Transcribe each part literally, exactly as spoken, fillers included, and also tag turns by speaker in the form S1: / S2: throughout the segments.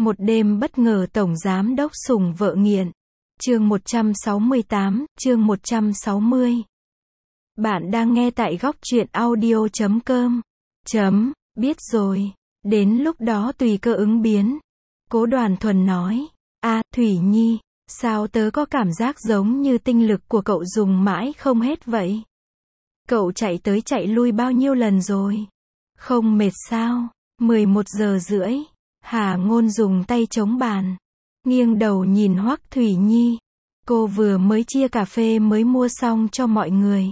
S1: Một đêm bất ngờ tổng giám đốc sủng vợ nghiện. Chương một trăm sáu mươi tám, chương một trăm sáu mươi. Bạn đang nghe tại góc truyện audio chấm com. Chấm, biết rồi. Đến lúc đó tùy cơ ứng biến. Cố Đoàn Thuần nói. À, Thủy Nhi, sao tớ có cảm giác giống như tinh lực của cậu dùng mãi không hết vậy? Cậu chạy tới chạy lui bao nhiêu lần rồi? Không mệt sao? mười một giờ rưỡi. Hà Ngôn dùng tay chống bàn, nghiêng đầu nhìn Hoắc Thủy Nhi. Cô vừa mới chia cà phê mới mua xong cho mọi người.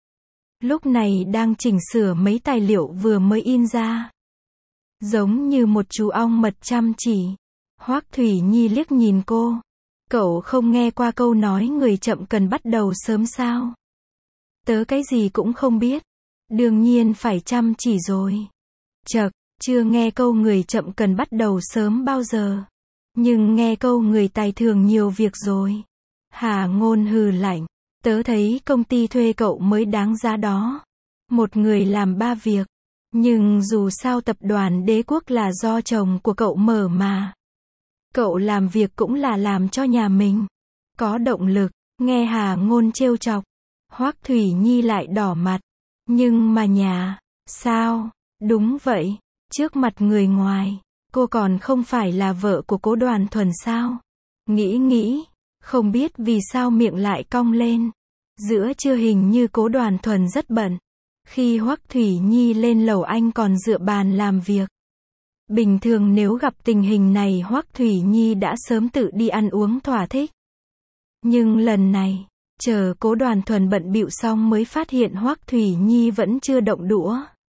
S1: Lúc này đang chỉnh sửa mấy tài liệu vừa mới in ra. Giống như một chú ong mật chăm chỉ. Hoắc Thủy Nhi liếc nhìn cô. Cậu không nghe qua câu nói người chậm cần bắt đầu sớm sao? Tớ cái gì cũng không biết. Đương nhiên phải chăm chỉ rồi. Chậc, chưa nghe câu người chậm cần bắt đầu sớm bao giờ. Nhưng nghe câu người tài thường nhiều việc rồi. Hà Ngôn hừ lạnh. Tớ thấy công ty thuê cậu mới đáng giá đó. Một người làm ba việc. Nhưng dù sao tập đoàn Đế Quốc là do chồng của cậu mở mà. Cậu làm việc cũng là làm cho nhà mình. Có động lực. Nghe Hà Ngôn trêu chọc. Hoắc Thủy Nhi lại đỏ mặt. Nhưng mà nhà, sao? Đúng vậy. Trước mặt người ngoài, cô còn không phải là vợ của Cố Đoàn Thuần sao? Nghĩ nghĩ, không biết vì sao miệng lại cong lên. Giữa trưa hình như Cố Đoàn Thuần rất bận. Khi Hoắc Thủy Nhi lên lầu anh còn dựa bàn làm việc. Bình thường nếu gặp tình hình này Hoắc Thủy Nhi đã sớm tự đi ăn uống thỏa thích. Nhưng lần này, chờ Cố Đoàn Thuần bận bịu xong mới phát hiện Hoắc Thủy Nhi vẫn chưa động đũa.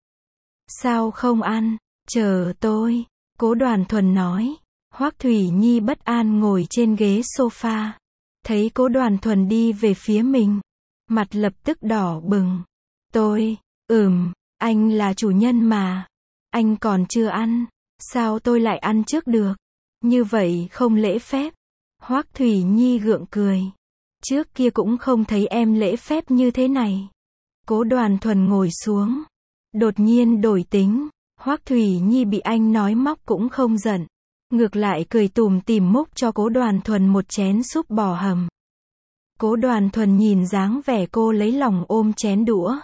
S1: Sao không ăn? Chờ tôi. Cố Đoàn Thuần nói. Hoắc Thủy Nhi bất an ngồi trên ghế sofa. Thấy Cố Đoàn Thuần đi về phía mình. Mặt lập tức đỏ bừng. Tôi, ừm, anh là chủ nhân mà. Anh còn chưa ăn. Sao tôi lại ăn trước được? Như vậy không lễ phép. Hoắc Thủy Nhi gượng cười. Trước kia cũng không thấy em lễ phép như thế này. Cố Đoàn Thuần ngồi xuống. Đột nhiên đổi tính. Hoắc Thủy Nhi bị anh nói móc cũng không giận. Ngược lại cười tủm tỉm múc cho Cố Đoàn Thuần một chén súp bò hầm. Cố Đoàn Thuần nhìn dáng vẻ cô lấy lòng ôm chén đũa.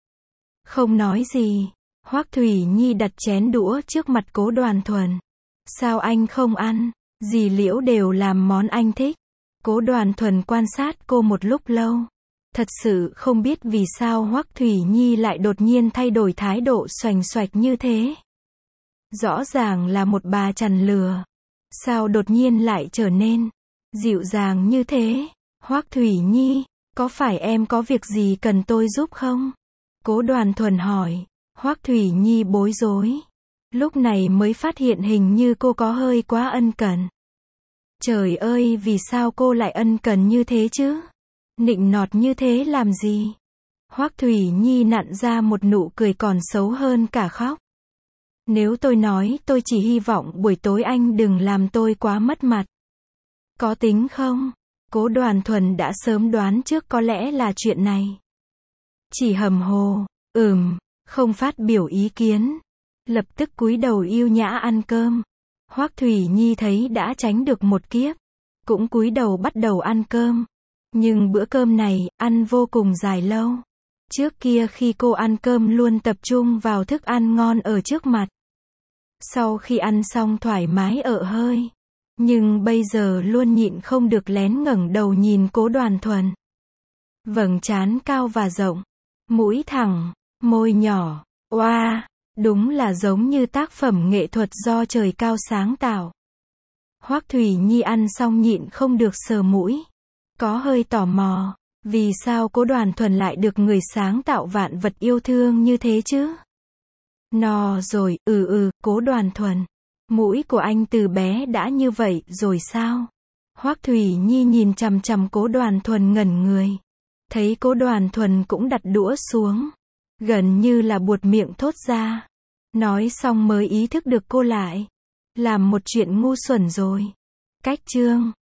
S1: Không nói gì. Hoắc Thủy Nhi đặt chén đũa trước mặt Cố Đoàn Thuần. Sao anh không ăn? Dì Liễu đều làm món anh thích. Cố Đoàn Thuần quan sát cô một lúc lâu. Thật sự không biết vì sao Hoắc Thủy Nhi lại đột nhiên thay đổi thái độ xoành xoạch như thế. Rõ ràng là một bà chằn lừa. Sao đột nhiên lại trở nên dịu dàng như thế? Hoắc Thủy Nhi, có phải em có việc gì cần tôi giúp không? Cố Đoàn Thuần hỏi. Hoắc Thủy Nhi bối rối. Lúc này mới phát hiện hình như cô có hơi quá ân cần. Trời ơi, vì sao cô lại ân cần như thế chứ? Nịnh nọt như thế làm gì? Hoắc Thủy Nhi nặn ra một nụ cười còn xấu hơn cả khóc. Nếu tôi nói tôi chỉ hy vọng buổi tối anh đừng làm tôi quá mất mặt. Có tính không? Cố Đoàn Thuần đã sớm đoán trước có lẽ là chuyện này. Chỉ hầm hồ, ừm, không phát biểu ý kiến. Lập tức cúi đầu yêu nhã ăn cơm. Hoắc Thủy Nhi thấy đã tránh được một kiếp. Cũng cúi đầu bắt đầu ăn cơm. Nhưng bữa cơm này, ăn vô cùng dài lâu. Trước kia khi cô ăn cơm luôn tập trung vào thức ăn ngon ở trước mặt. Sau khi ăn xong thoải mái ợ hơi. Nhưng bây giờ luôn nhịn không được lén ngẩng đầu nhìn Cố Đoàn Thuần. Vầng trán cao và rộng. Mũi thẳng, môi nhỏ. Oa, wow, đúng là giống như tác phẩm nghệ thuật do trời cao sáng tạo. Hoắc Thủy Nhi ăn xong nhịn không được sờ mũi. Có hơi tò mò, vì sao Cố Đoàn Thuần lại được người sáng tạo vạn vật yêu thương như thế chứ? No rồi, ừ ừ, Cố Đoàn Thuần. Mũi của anh từ bé đã như vậy rồi sao? Hoắc Thủy Nhi nhìn chằm chằm Cố Đoàn Thuần ngẩn người. Thấy Cố Đoàn Thuần cũng đặt đũa xuống. Gần như là buột miệng thốt ra. Nói xong mới ý thức được cô lại làm một chuyện ngu xuẩn rồi. Cách chương